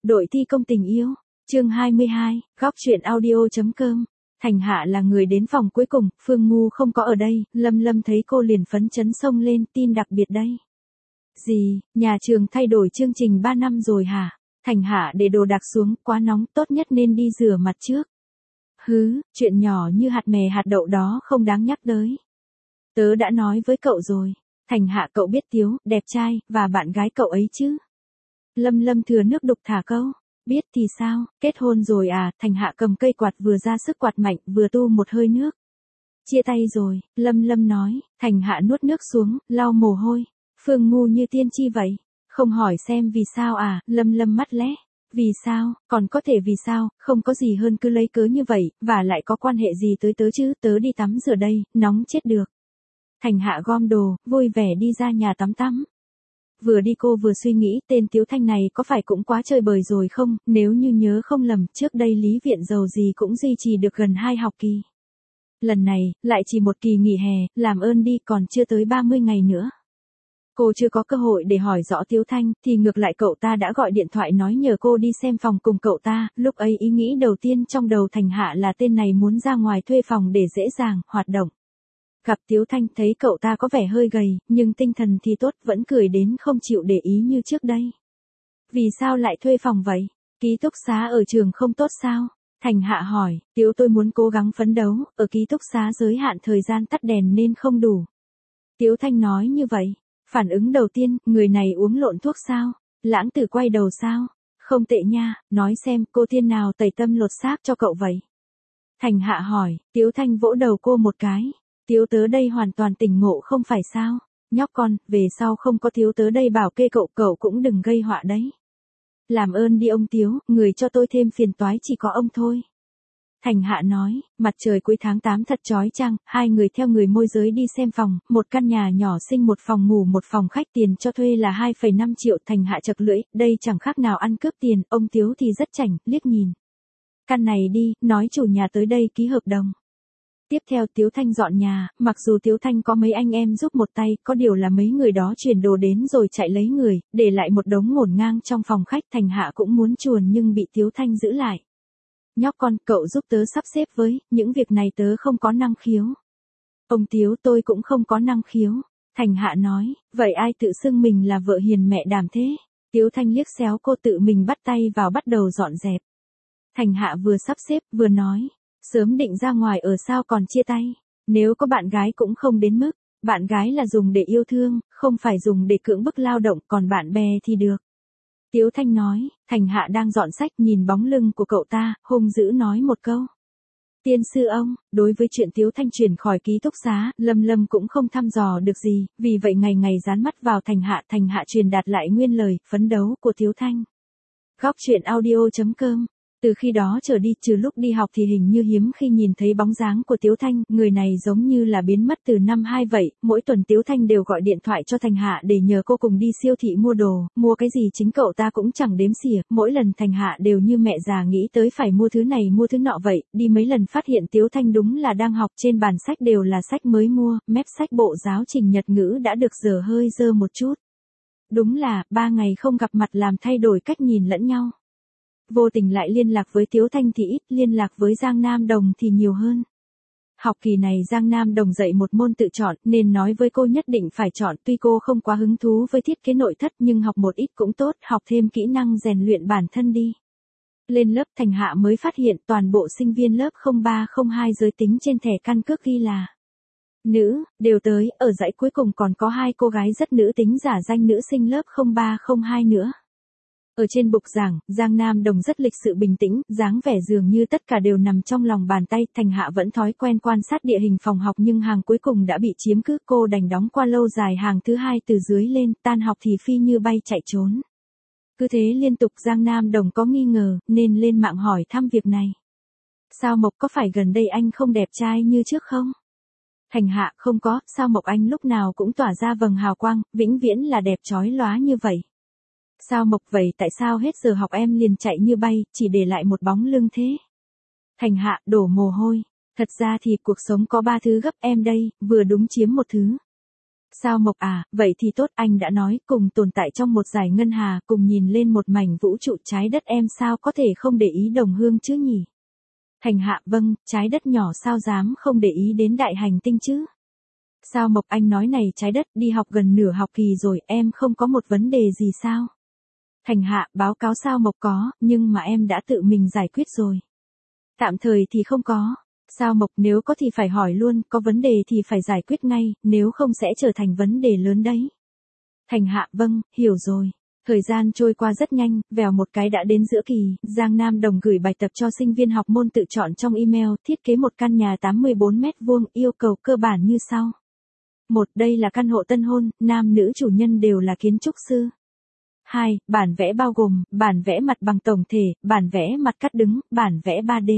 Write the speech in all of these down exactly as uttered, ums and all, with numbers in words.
Đội thi công tình yêu, chương hai mươi hai, góc truyện audio.com. Thành Hạ là người đến phòng cuối cùng, Phương Ngu không có ở đây, Lâm Lâm thấy cô liền phấn chấn xông lên, tin đặc biệt đây. Gì, nhà trường thay đổi chương trình ba năm rồi hả? Thành Hạ để đồ đạc xuống, quá nóng, tốt nhất nên đi rửa mặt trước. Hứ, chuyện nhỏ như hạt mè hạt đậu đó không đáng nhắc tới. Tớ đã nói với cậu rồi, Thành Hạ cậu biết Tiếu, đẹp trai, và bạn gái cậu ấy chứ? Lâm Lâm thừa nước đục thả câu. Biết thì sao, kết hôn rồi à? Thành Hạ cầm cây quạt vừa ra sức quạt mạnh, vừa tu một hơi nước. Chia tay rồi, Lâm Lâm nói. Thành Hạ nuốt nước xuống, lau mồ hôi. Phương Ngu như tiên tri vậy. Không hỏi xem vì sao à? Lâm Lâm mắt lé. Vì sao, còn có thể vì sao, không có gì hơn cứ lấy cớ như vậy, và lại có quan hệ gì tới tớ chứ? Tớ đi tắm rửa đây, nóng chết được. Thành Hạ gom đồ, vui vẻ đi ra nhà tắm tắm. Vừa đi cô vừa suy nghĩ tên Tiếu Thanh này có phải cũng quá chơi bời rồi không, nếu như nhớ không lầm, trước đây Lý Viện giàu gì cũng duy trì được gần hai học kỳ. Lần này, lại chỉ một kỳ nghỉ hè, làm ơn đi, còn chưa tới ba mươi ngày nữa. Cô chưa có cơ hội để hỏi rõ Tiếu Thanh, thì ngược lại cậu ta đã gọi điện thoại nói nhờ cô đi xem phòng cùng cậu ta, lúc ấy ý nghĩ đầu tiên trong đầu Thành Hạ là tên này muốn ra ngoài thuê phòng để dễ dàng, hoạt động. Gặp Tiếu Thanh thấy cậu ta có vẻ hơi gầy, nhưng tinh thần thì tốt, vẫn cười đến không chịu để ý như trước đây. Vì sao lại thuê phòng vậy? Ký túc xá ở trường không tốt sao? Thành Hạ hỏi, Tiếu tôi muốn cố gắng phấn đấu, ở ký túc xá giới hạn thời gian tắt đèn nên không đủ. Tiếu Thanh nói như vậy. Phản ứng đầu tiên, người này uống lộn thuốc sao? Lãng Tử quay đầu sao? Không tệ nha, nói xem cô thiên nào tẩy tâm lột xác cho cậu vậy? Thành Hạ hỏi, Tiếu Thanh vỗ đầu cô một cái. Tiếu tớ đây hoàn toàn tỉnh ngộ không phải sao? Nhóc con, về sau không có Tiếu tớ đây bảo kê cậu, cậu cũng đừng gây họa đấy. Làm ơn đi ông Tiếu, người cho tôi thêm phiền toái chỉ có ông thôi. Thành Hạ nói, mặt trời cuối tháng tám thật chói chang, hai người theo người môi giới đi xem phòng, một căn nhà nhỏ xinh một phòng ngủ một phòng khách, tiền cho thuê là hai phẩy năm triệu. Thành Hạ chật lưỡi, đây chẳng khác nào ăn cướp tiền, ông Tiếu thì rất chảnh, liếc nhìn. Căn này đi, nói chủ nhà tới đây ký hợp đồng. Tiếp theo Tiếu Thanh dọn nhà, mặc dù Tiếu Thanh có mấy anh em giúp một tay, có điều là mấy người đó chuyển đồ đến rồi chạy lấy người, để lại một đống ngổn ngang trong phòng khách. Thành Hạ cũng muốn chuồn nhưng bị Tiếu Thanh giữ lại. Nhóc con, cậu giúp tớ sắp xếp với, những việc này tớ không có năng khiếu. Ông Tiếu tôi cũng không có năng khiếu. Thành Hạ nói, vậy ai tự xưng mình là vợ hiền mẹ đảm thế? Tiếu Thanh liếc xéo cô, tự mình bắt tay vào bắt đầu dọn dẹp. Thành Hạ vừa sắp xếp, vừa nói. Sớm định ra ngoài ở sao còn chia tay, nếu có bạn gái cũng không đến mức, bạn gái là dùng để yêu thương, không phải dùng để cưỡng bức lao động, còn bạn bè thì được. Tiếu Thanh nói, Thành Hạ đang dọn sách nhìn bóng lưng của cậu ta, hung dữ nói một câu. Tiên sư ông, đối với chuyện Tiếu Thanh chuyển khỏi ký túc xá, Lâm Lâm cũng không thăm dò được gì, vì vậy ngày ngày dán mắt vào Thành Hạ, Thành Hạ truyền đạt lại nguyên lời, phấn đấu của Tiếu Thanh. Góc truyện audio.com. Từ khi đó trở đi, trừ lúc đi học thì hình như hiếm khi nhìn thấy bóng dáng của Tiếu Thanh, người này giống như là biến mất từ năm hai vậy, mỗi tuần Tiếu Thanh đều gọi điện thoại cho Thành Hạ để nhờ cô cùng đi siêu thị mua đồ, mua cái gì chính cậu ta cũng chẳng đếm xỉa, mỗi lần Thành Hạ đều như mẹ già nghĩ tới phải mua thứ này mua thứ nọ vậy, đi mấy lần phát hiện Tiếu Thanh đúng là đang học, trên bàn sách đều là sách mới mua, mép sách bộ giáo trình Nhật ngữ đã được dở hơi dơ một chút. Đúng là, ba ngày không gặp mặt làm thay đổi cách nhìn lẫn nhau. Vô tình lại liên lạc với Tiếu Thanh thì ít, liên lạc với Giang Nam Đồng thì nhiều hơn. Học kỳ này Giang Nam Đồng dạy một môn tự chọn, nên nói với cô nhất định phải chọn, tuy cô không quá hứng thú với thiết kế nội thất nhưng học một ít cũng tốt, học thêm kỹ năng rèn luyện bản thân đi. Lên lớp Thành Hạ mới phát hiện toàn bộ sinh viên lớp không ba không hai giới tính trên thẻ căn cước ghi là nữ, đều tới, ở dãy cuối cùng còn có hai cô gái rất nữ tính giả danh nữ sinh lớp không ba không hai nữa. Ở trên bục giảng, Giang Nam Đồng rất lịch sự bình tĩnh, dáng vẻ dường như tất cả đều nằm trong lòng bàn tay. Thành Hạ vẫn thói quen quan sát địa hình phòng học nhưng hàng cuối cùng đã bị chiếm cứ, cô đành đóng qua lâu dài hàng thứ hai từ dưới lên, tan học thì phi như bay chạy trốn. Cứ thế liên tục, Giang Nam Đồng có nghi ngờ, nên lên mạng hỏi thăm việc này. Sao Mộc, có phải gần đây anh không đẹp trai như trước không? Thành Hạ, không có, sao Mộc anh lúc nào cũng tỏa ra vầng hào quang, vĩnh viễn là đẹp chói lóa như vậy. Sao Mộc, vậy tại sao hết giờ học em liền chạy như bay, chỉ để lại một bóng lưng thế? Thành Hạ đổ mồ hôi. Thật ra thì cuộc sống có ba thứ gấp em đây, vừa đúng chiếm một thứ. Sao Mộc à, vậy thì tốt, anh đã nói cùng tồn tại trong một dải ngân hà, cùng nhìn lên một mảnh vũ trụ trái đất, em sao có thể không để ý đồng hương chứ nhỉ? Thành Hạ, vâng, trái đất nhỏ sao dám không để ý đến đại hành tinh chứ? Sao Mộc, anh nói này, trái đất đi học gần nửa học kỳ rồi, em không có một vấn đề gì sao? Thành Hạ, báo cáo Sao Mộc có, nhưng mà em đã tự mình giải quyết rồi. Tạm thời thì không có. Sao Mộc, nếu có thì phải hỏi luôn, có vấn đề thì phải giải quyết ngay, nếu không sẽ trở thành vấn đề lớn đấy. Thành Hạ, vâng, hiểu rồi. Thời gian trôi qua rất nhanh, vèo một cái đã đến giữa kỳ, Giang Nam Đồng gửi bài tập cho sinh viên học môn tự chọn trong email, thiết kế một căn nhà tám mươi bốn mét vuông, yêu cầu cơ bản như sau. Một, đây là căn hộ tân hôn, nam nữ chủ nhân đều là kiến trúc sư. Hai, bản vẽ bao gồm, bản vẽ mặt bằng tổng thể, bản vẽ mặt cắt đứng, bản vẽ ba D.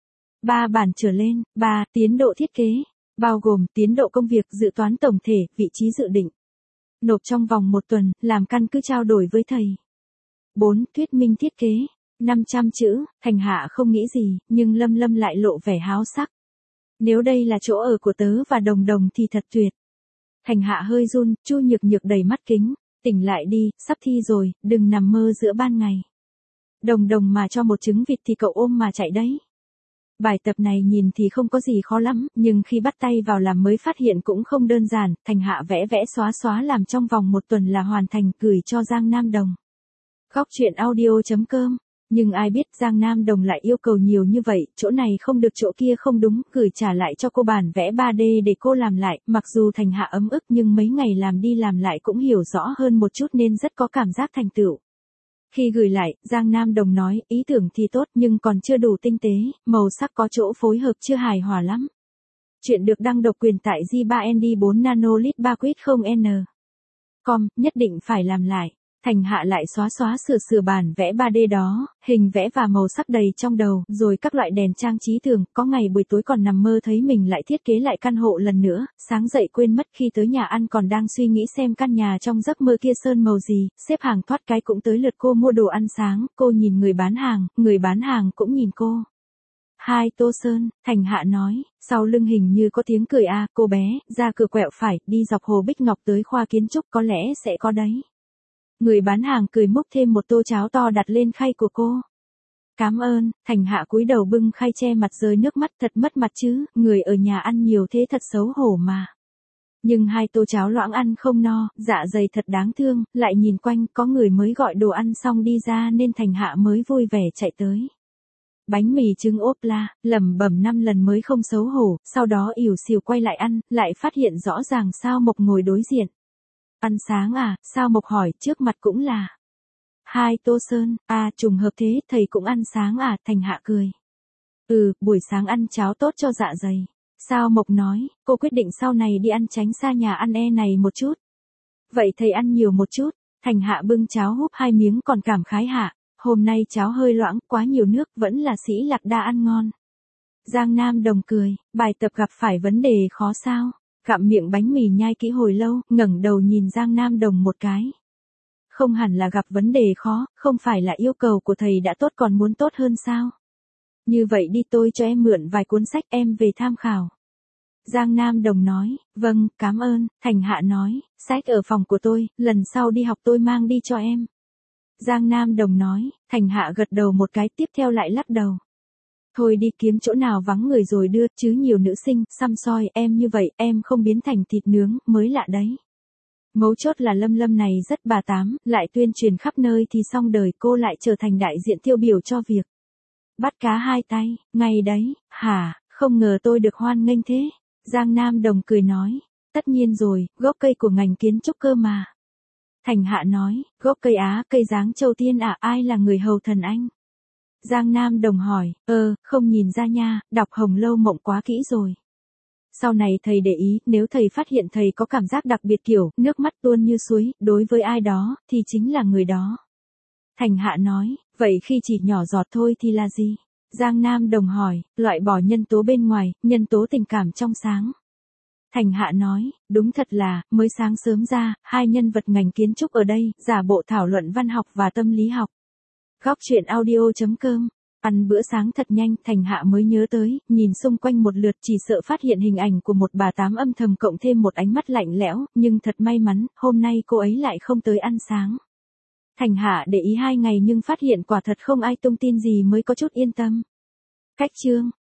Ba bản trở lên. Ba, tiến độ thiết kế, bao gồm tiến độ công việc, dự toán tổng thể, vị trí dự định. Nộp trong vòng một tuần, làm căn cứ trao đổi với thầy. Bốn, thuyết minh thiết kế. năm trăm chữ, Thành Hạ không nghĩ gì, nhưng Lâm Lâm lại lộ vẻ háo sắc. Nếu đây là chỗ ở của tớ và Đồng Đồng thì thật tuyệt. Thành Hạ hơi run, Chu Nhược Nhược đầy mắt kính. Tỉnh lại đi, sắp thi rồi, đừng nằm mơ giữa ban ngày. Đồng Đồng mà cho một trứng vịt thì cậu ôm mà chạy đấy. Bài tập này nhìn thì không có gì khó lắm, nhưng khi bắt tay vào làm mới phát hiện cũng không đơn giản. Thành Hạ vẽ vẽ xóa xóa làm trong vòng một tuần là hoàn thành, gửi cho Giang Nam Đồng. Góc truyện audio chấm com. Nhưng ai biết Giang Nam Đồng lại yêu cầu nhiều như vậy, chỗ này không được chỗ kia không đúng, gửi trả lại cho cô bản vẽ ba D để cô làm lại, mặc dù Thành Hạ ấm ức nhưng mấy ngày làm đi làm lại cũng hiểu rõ hơn một chút nên rất có cảm giác thành tựu. Khi gửi lại, Giang Nam Đồng nói, ý tưởng thì tốt nhưng còn chưa đủ tinh tế, màu sắc có chỗ phối hợp chưa hài hòa lắm. Chuyện được đăng độc quyền tại G ba N D bốn nanolit ba quýt không N. Com, nhất định phải làm lại. Thành Hạ lại xóa xóa sửa sửa bản vẽ ba D đó, hình vẽ và màu sắc đầy trong đầu, rồi các loại đèn trang trí tường, có ngày buổi tối còn nằm mơ thấy mình lại thiết kế lại căn hộ lần nữa, sáng dậy quên mất khi tới nhà ăn còn đang suy nghĩ xem căn nhà trong giấc mơ kia sơn màu gì, xếp hàng thoát cái cũng tới lượt cô mua đồ ăn sáng, cô nhìn người bán hàng, người bán hàng cũng nhìn cô. Hai tô sơn, Thành Hạ nói, sau lưng hình như có tiếng cười a, cô bé, ra cửa quẹo phải, đi dọc Hồ Bích Ngọc tới khoa kiến trúc có lẽ sẽ có đấy. Người bán hàng cười múc thêm một tô cháo to đặt lên khay của cô. Cám ơn, Thành Hạ cúi đầu bưng khay che mặt rơi nước mắt, thật mất mặt chứ, người ở nhà ăn nhiều thế thật xấu hổ mà. Nhưng hai tô cháo loãng ăn không no, dạ dày thật đáng thương, lại nhìn quanh có người mới gọi đồ ăn xong đi ra nên Thành Hạ mới vui vẻ chạy tới. Bánh mì trứng ốp la, lẩm bẩm năm lần mới không xấu hổ, sau đó ỉu xìu quay lại ăn, lại phát hiện rõ ràng Sao Mộc ngồi đối diện. Ăn sáng à, Sao Mộc hỏi, trước mặt cũng là. Hai tô sơn, à trùng hợp thế, thầy cũng ăn sáng à, Thành Hạ cười. Ừ, buổi sáng ăn cháo tốt cho dạ dày. Sao Mộc nói, cô quyết định sau này đi ăn tránh xa nhà ăn e này một chút. Vậy thầy ăn nhiều một chút, Thành Hạ bưng cháo húp hai miếng còn cảm khái Hạ, hôm nay cháo hơi loãng, quá nhiều nước, vẫn là Sĩ Lạc Đa ăn ngon. Giang Nam Đồng cười, bài tập gặp phải vấn đề khó sao? Gặm miệng bánh mì nhai kỹ hồi lâu, ngẩng đầu nhìn Giang Nam Đồng một cái. Không hẳn là gặp vấn đề khó, không phải là yêu cầu của thầy đã tốt còn muốn tốt hơn sao? Như vậy đi, tôi cho em mượn vài cuốn sách em về tham khảo. Giang Nam Đồng nói, vâng, cảm ơn, Thành Hạ nói, sách ở phòng của tôi, lần sau đi học tôi mang đi cho em. Giang Nam Đồng nói, Thành Hạ gật đầu một cái, tiếp theo lại lắc đầu. Thôi đi kiếm chỗ nào vắng người rồi đưa, chứ nhiều nữ sinh, xăm soi, em như vậy, em không biến thành thịt nướng, mới lạ đấy. Mấu chốt là Lâm Lâm này rất bà tám, lại tuyên truyền khắp nơi thì xong đời, cô lại trở thành đại diện tiêu biểu cho việc. Bắt cá hai tay, ngay đấy, hả, không ngờ tôi được hoan nghênh thế. Giang Nam Đồng cười nói, tất nhiên rồi, gốc cây của ngành kiến trúc cơ mà. Thành Hạ nói, gốc cây á, cây dáng châu tiên à, ai là người hầu thần anh? Giang Nam Đồng hỏi, ơ, không nhìn ra nha, đọc Hồng Lâu Mộng quá kỹ rồi. Sau này thầy để ý, nếu thầy phát hiện thầy có cảm giác đặc biệt kiểu, nước mắt tuôn như suối, đối với ai đó, thì chính là người đó. Thành Hạ nói, vậy khi chỉ nhỏ giọt thôi thì là gì? Giang Nam Đồng hỏi, loại bỏ nhân tố bên ngoài, nhân tố tình cảm trong sáng. Thành Hạ nói, đúng thật là, mới sáng sớm ra, hai nhân vật ngành kiến trúc ở đây, giả bộ thảo luận văn học và tâm lý học. Góc truyện audio chấm com Ăn bữa sáng thật nhanh, Thành Hạ mới nhớ tới, nhìn xung quanh một lượt chỉ sợ phát hiện hình ảnh của một bà tám âm thầm cộng thêm một ánh mắt lạnh lẽo, nhưng thật may mắn, hôm nay cô ấy lại không tới ăn sáng. Thành Hạ để ý hai ngày nhưng phát hiện quả thật không ai tung tin gì mới có chút yên tâm. Cách chương